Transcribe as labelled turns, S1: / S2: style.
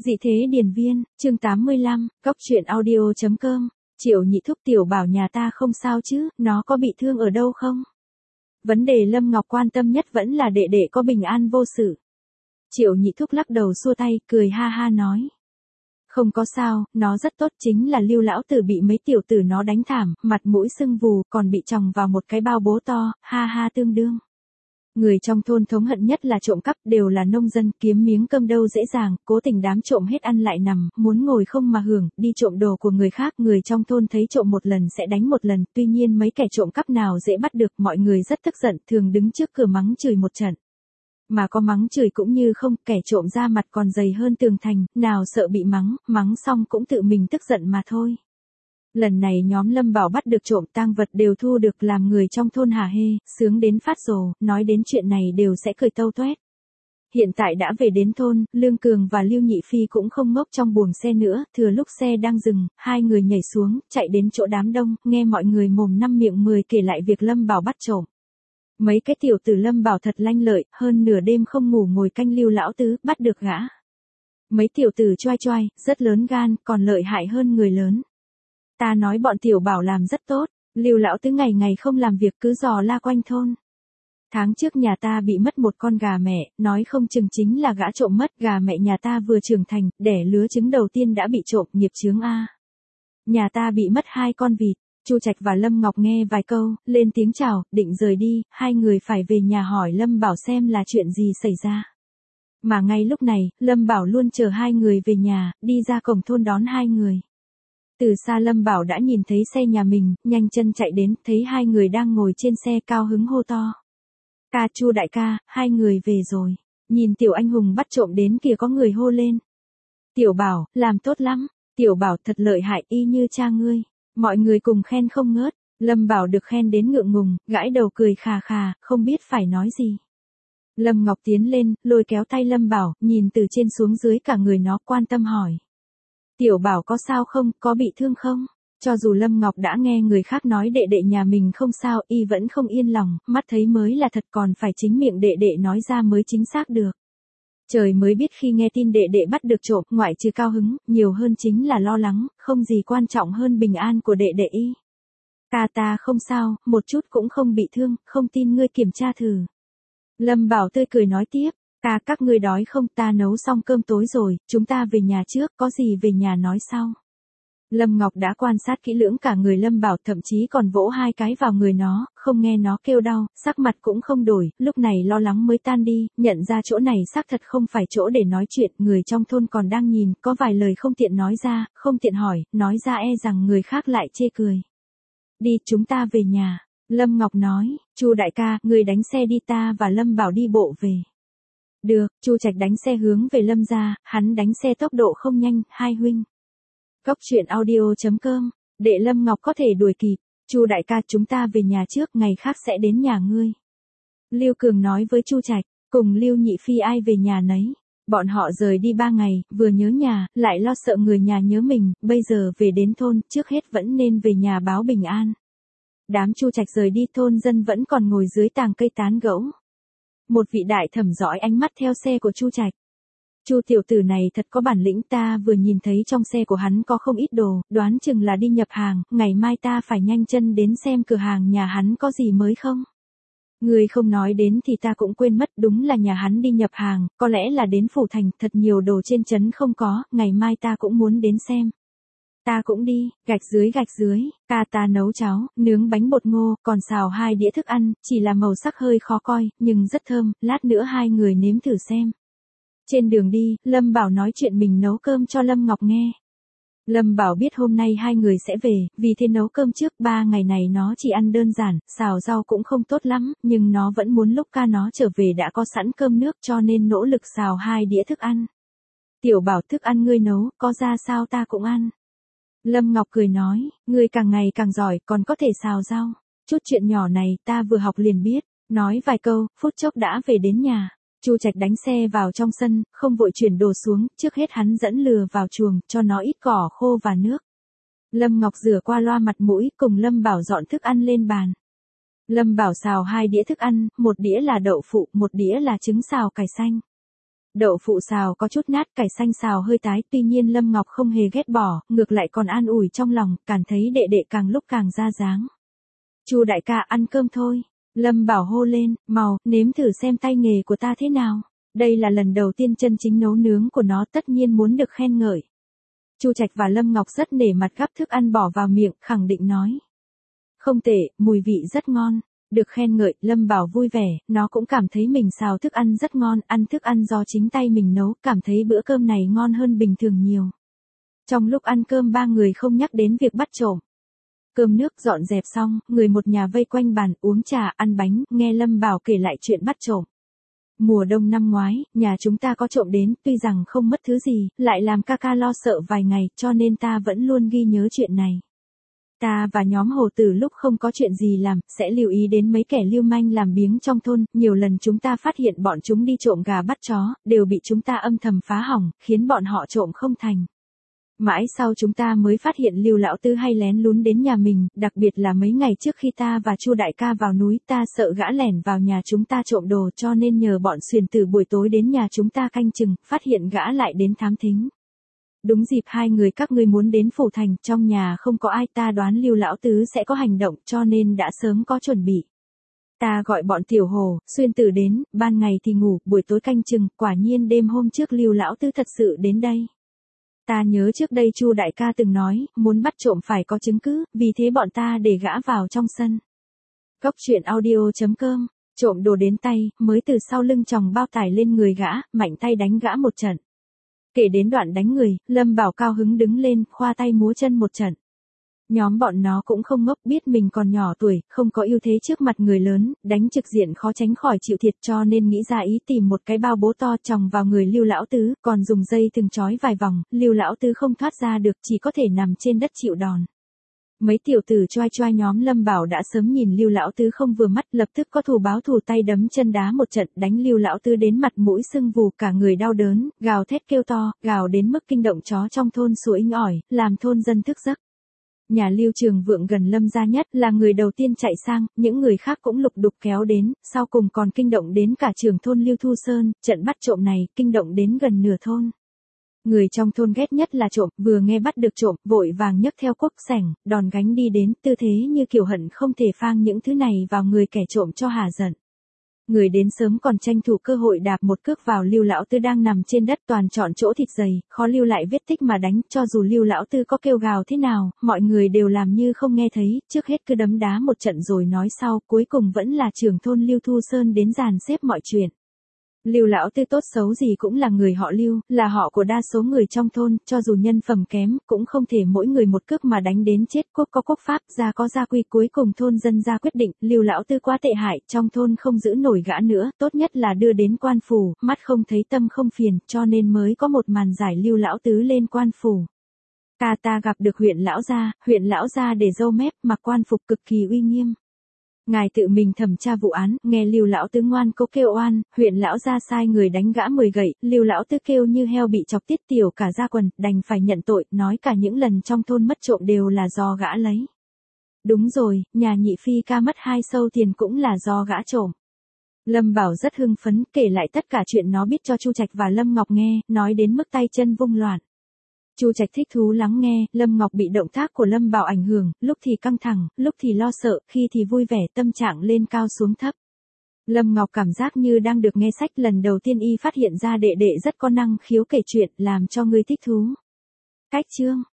S1: Dị thế điền viên, chương 85, Cóc truyện audio.com, Triệu Nhị Thúc tiểu bảo nhà ta không sao chứ, nó có bị thương ở đâu không? Vấn đề Lâm Ngọc quan tâm nhất vẫn là đệ đệ có bình an vô sự. Triệu Nhị Thúc lắc đầu xua tay, cười ha ha nói. Không có sao, nó rất tốt, chính là Lưu lão tử bị mấy tiểu tử nó đánh thảm, mặt mũi sưng vù, còn bị chòng vào một cái bao bố to, ha ha tương đương. Người trong thôn thống hận nhất là trộm cắp, đều là nông dân, kiếm miếng cơm đâu dễ dàng, cố tình đám trộm hết ăn lại nằm, muốn ngồi không mà hưởng, đi trộm đồ của người khác. Người trong thôn thấy trộm một lần sẽ đánh một lần, tuy nhiên mấy kẻ trộm cắp nào dễ bắt được, mọi người rất tức giận, thường đứng trước cửa mắng chửi một trận. Mà có mắng chửi cũng như không, kẻ trộm ra mặt còn dày hơn tường thành, nào sợ bị mắng, mắng xong cũng tự mình tức giận mà thôi. Lần này nhóm Lâm Bảo bắt được trộm, tang vật đều thu được, làm người trong thôn hả hê, sướng đến phát rồ, nói đến chuyện này đều sẽ cười tâu toét. Hiện tại đã về đến thôn, Lương Cường và Lưu Nhị Phi cũng không ngốc trong buồng xe nữa, thừa lúc xe đang dừng, hai người nhảy xuống, chạy đến chỗ đám đông, nghe mọi người mồm năm miệng mười kể lại việc Lâm Bảo bắt trộm. Mấy cái tiểu tử Lâm Bảo thật lanh lợi, hơn nửa đêm không ngủ ngồi canh Lưu lão tứ, bắt được gã. Mấy tiểu tử choai choai, rất lớn gan, còn lợi hại hơn người lớn. Ta nói bọn tiểu bảo làm rất tốt, Lưu lão tứ ngày ngày không làm việc cứ dò la quanh thôn. Tháng trước nhà ta bị mất một con gà mẹ, nói không chừng chính là gã trộm mất, gà mẹ nhà ta vừa trưởng thành, đẻ lứa trứng đầu tiên đã bị trộm, nghiệp chướng a. Nhà ta bị mất 2 con vịt. Chu Trạch và Lâm Ngọc nghe vài câu, lên tiếng chào, định rời đi, hai người phải về nhà hỏi Lâm Bảo xem là chuyện gì xảy ra. Mà ngay lúc này, Lâm Bảo luôn chờ hai người về nhà, đi ra cổng thôn đón hai người. Từ xa Lâm Bảo đã nhìn thấy xe nhà mình, nhanh chân chạy đến, thấy hai người đang ngồi trên xe, cao hứng hô to. Ca, Chu đại ca, hai người về rồi. Nhìn tiểu anh hùng bắt trộm đến kìa, có người hô lên. Tiểu Bảo, làm tốt lắm. Tiểu Bảo thật lợi hại, y như cha ngươi. Mọi người cùng khen không ngớt. Lâm Bảo được khen đến ngượng ngùng, gãi đầu cười khà khà, không biết phải nói gì. Lâm Ngọc tiến lên, lôi kéo tay Lâm Bảo, nhìn từ trên xuống dưới cả người nó, quan tâm hỏi. Tiểu Bảo có sao không, có bị thương không? Cho dù Lâm Ngọc đã nghe người khác nói đệ đệ nhà mình không sao, y vẫn không yên lòng, mắt thấy mới là thật, còn phải chính miệng đệ đệ nói ra mới chính xác được. Trời mới biết khi nghe tin đệ đệ bắt được trộm, ngoại trừ cao hứng, nhiều hơn chính là lo lắng, không gì quan trọng hơn bình an của đệ đệ y. Ca, ta không sao, một chút cũng không bị thương, không tin ngươi kiểm tra thử. Lâm Bảo tươi cười nói tiếp, ca, các ngươi đói không, ta nấu xong cơm tối rồi, chúng ta về nhà trước, có gì về nhà nói sau. Lâm Ngọc đã quan sát kỹ lưỡng cả người Lâm Bảo, thậm chí còn vỗ 2 cái vào người nó, không nghe nó kêu đau, sắc mặt cũng không đổi, lúc này lo lắng mới tan đi, nhận ra chỗ này xác thật không phải chỗ để nói chuyện, người trong thôn còn đang nhìn, có vài lời không tiện nói ra, không tiện hỏi, nói ra e rằng người khác lại chê cười. Đi, chúng ta về nhà. Lâm Ngọc nói, Chu đại ca, người đánh xe đi, ta và Lâm Bảo đi bộ về. Được, Chu Trạch đánh xe hướng về Lâm gia, hắn đánh xe tốc độ không nhanh, hai huynh. Cóc truyện audio.com, để Lâm Ngọc có thể đuổi kịp. Chu đại ca, chúng ta về nhà trước, ngày khác sẽ đến nhà ngươi. Lưu Cường nói với Chu Trạch, cùng Lưu Nhị Phi ai về nhà nấy. Bọn họ rời đi 3 ngày, vừa nhớ nhà, lại lo sợ người nhà nhớ mình, bây giờ về đến thôn, trước hết vẫn nên về nhà báo bình an. Đám Chu Trạch rời đi, thôn dân vẫn còn ngồi dưới tàng cây tán gẫu. Một vị đại thẩm dõi ánh mắt theo xe của Chu Trạch. Chu tiểu tử này thật có bản lĩnh, ta vừa nhìn thấy trong xe của hắn có không ít đồ, đoán chừng là đi nhập hàng, ngày mai ta phải nhanh chân đến xem cửa hàng nhà hắn có gì mới không. Người không nói đến thì ta cũng quên mất, đúng là nhà hắn đi nhập hàng, có lẽ là đến phủ thành, thật nhiều đồ trên trấn không có, ngày mai ta cũng muốn đến xem. Ta cũng đi, gạch dưới, ca, ta nấu cháo, nướng bánh bột ngô, còn xào 2 đĩa thức ăn, chỉ là màu sắc hơi khó coi, nhưng rất thơm, lát nữa hai người nếm thử xem. Trên đường đi, Lâm Bảo nói chuyện mình nấu cơm cho Lâm Ngọc nghe. Lâm Bảo biết hôm nay hai người sẽ về, vì thế nấu cơm trước, 3 ngày này nó chỉ ăn đơn giản, xào rau cũng không tốt lắm, nhưng nó vẫn muốn lúc ca nó trở về đã có sẵn cơm nước, cho nên nỗ lực xào 2 đĩa thức ăn. Tiểu Bảo, thức ăn ngươi nấu, có ra sao ta cũng ăn. Lâm Ngọc cười nói, ngươi càng ngày càng giỏi, còn có thể xào rau. Chút chuyện nhỏ này, ta vừa học liền biết. Nói vài câu, phút chốc đã về đến nhà. Chu Trạch đánh xe vào trong sân, không vội chuyển đồ xuống, trước hết hắn dẫn lừa vào chuồng, cho nó ít cỏ khô và nước. Lâm Ngọc rửa qua loa mặt mũi, cùng Lâm Bảo dọn thức ăn lên bàn. Lâm Bảo xào 2 đĩa thức ăn, 1 đĩa là đậu phụ, 1 đĩa là trứng xào cải xanh. Đậu phụ xào có chút nát, cải xanh xào hơi tái, tuy nhiên Lâm Ngọc không hề ghét bỏ, ngược lại còn an ủi trong lòng, cảm thấy đệ đệ càng lúc càng ra dáng. Chu đại ca ăn cơm thôi. Lâm Bảo hô lên, mau, nếm thử xem tay nghề của ta thế nào. Đây là lần đầu tiên chân chính nấu nướng của nó, tất nhiên muốn được khen ngợi. Chu Trạch và Lâm Ngọc rất nể mặt gắp thức ăn bỏ vào miệng, khẳng định nói. Không tệ, mùi vị rất ngon. Được khen ngợi, Lâm Bảo vui vẻ, nó cũng cảm thấy mình xào thức ăn rất ngon, ăn thức ăn do chính tay mình nấu, cảm thấy bữa cơm này ngon hơn bình thường nhiều. Trong lúc ăn cơm ba người không nhắc đến việc bắt trộm. Cơm nước dọn dẹp xong, người một nhà vây quanh bàn, uống trà, ăn bánh, nghe Lâm Bảo kể lại chuyện bắt trộm. Mùa đông năm ngoái, nhà chúng ta có trộm đến, tuy rằng không mất thứ gì, lại làm ca ca lo sợ vài ngày, cho nên ta vẫn luôn ghi nhớ chuyện này. Ta và nhóm Hồ Tử lúc không có chuyện gì làm, sẽ lưu ý đến mấy kẻ lưu manh làm biếng trong thôn, nhiều lần chúng ta phát hiện bọn chúng đi trộm gà bắt chó, đều bị chúng ta âm thầm phá hỏng, khiến bọn họ trộm không thành. Mãi sau chúng ta mới phát hiện Lưu lão tứ hay lén lún đến nhà mình, đặc biệt là mấy ngày trước khi ta và Chu đại ca vào núi, ta sợ gã lẻn vào nhà chúng ta trộm đồ, cho nên nhờ bọn xuyền tử buổi tối đến nhà chúng ta canh chừng, phát hiện gã lại đến thám thính. Đúng dịp hai người các ngươi muốn đến phủ thành, trong nhà không có ai, ta đoán Lưu lão tứ sẽ có hành động, cho nên đã sớm có chuẩn bị. Ta gọi bọn tiểu Hồ, xuyên tử đến, ban ngày thì ngủ, buổi tối canh chừng, quả nhiên đêm hôm trước Lưu lão tứ thật sự đến đây. Ta nhớ trước đây Chu đại ca từng nói, muốn bắt trộm phải có chứng cứ, vì thế bọn ta để gã vào trong sân. Cốc truyện audio.com, trộm đồ đến tay, mới từ sau lưng chồng bao tải lên người gã, mạnh tay đánh gã một trận. Kể đến đoạn đánh người, Lâm Bảo cao hứng đứng lên, khoa tay múa chân một trận. Nhóm bọn nó cũng không ngốc, biết mình còn nhỏ tuổi, không có ưu thế trước mặt người lớn, đánh trực diện khó tránh khỏi chịu thiệt, cho nên nghĩ ra ý tìm một cái bao bố to chồng vào người Lưu lão tứ, còn dùng dây thừng trói vài vòng, Lưu lão tứ không thoát ra được, chỉ có thể nằm trên đất chịu đòn. Mấy tiểu tử choai choai nhóm Lâm Bảo đã sớm nhìn Lưu lão tứ không vừa mắt, lập tức có thù báo thù, tay đấm chân đá một trận, đánh Lưu lão tứ đến mặt mũi sưng vù, cả người đau đớn, gào thét kêu to, gào đến mức kinh động chó trong thôn sủa inh ỏi, làm thôn dân thức giấc. Nhà Lưu Trường Vượng gần Lâm gia nhất là người đầu tiên chạy sang, những người khác cũng lục đục kéo đến, sau cùng còn kinh động đến cả trưởng thôn Lưu Thu Sơn, trận bắt trộm này kinh động đến gần nửa thôn. Người trong thôn ghét nhất là trộm, vừa nghe bắt được trộm, vội vàng nhấc theo cuốc sẻng, đòn gánh đi đến, tư thế như kiểu hận không thể phang những thứ này vào người kẻ trộm cho hả giận. Người đến sớm còn tranh thủ cơ hội đạp một cước vào Lưu lão tứ đang nằm trên đất, toàn chọn chỗ thịt dày, khó lưu lại vết tích mà đánh, cho dù Lưu lão tứ có kêu gào thế nào, mọi người đều làm như không nghe thấy, trước hết cứ đấm đá một trận rồi nói sau, cuối cùng vẫn là trưởng thôn Lưu Thu Sơn đến dàn xếp mọi chuyện. Lưu lão tứ tốt xấu gì cũng là người họ Lưu, là họ của đa số người trong thôn, cho dù nhân phẩm kém, cũng không thể mỗi người một cước mà đánh đến chết, quốc có quốc pháp, gia có gia quy, cuối cùng thôn dân ra quyết định, Lưu lão tứ quá tệ hại, trong thôn không giữ nổi gã nữa, tốt nhất là đưa đến quan phủ, mắt không thấy tâm không phiền, cho nên mới có một màn giải Lưu lão tứ lên quan phủ. Ta gặp được huyện lão gia để râu mép, mặc quan phục cực kỳ uy nghiêm. Ngài tự mình thẩm tra vụ án, nghe Lưu lão tứ ngoan cố kêu oan, huyện lão gia sai người đánh gã 10 gậy, Lưu lão tứ kêu như heo bị chọc tiết tiểu cả da quần, đành phải nhận tội, nói cả những lần trong thôn mất trộm đều là do gã lấy. Đúng rồi, nhà nhị phi ca mất 2 sâu tiền cũng là do gã trộm. Lâm Bảo rất hưng phấn, kể lại tất cả chuyện nó biết cho Chu Trạch và Lâm Ngọc nghe, nói đến mức tay chân vung loạn. Chu Trạch thích thú lắng nghe, Lâm Ngọc bị động tác của Lâm Bảo ảnh hưởng, lúc thì căng thẳng, lúc thì lo sợ, khi thì vui vẻ, tâm trạng lên cao xuống thấp. Lâm Ngọc cảm giác như đang được nghe sách, lần đầu tiên y phát hiện ra đệ đệ rất có năng khiếu kể chuyện, làm cho người thích thú. Cách chương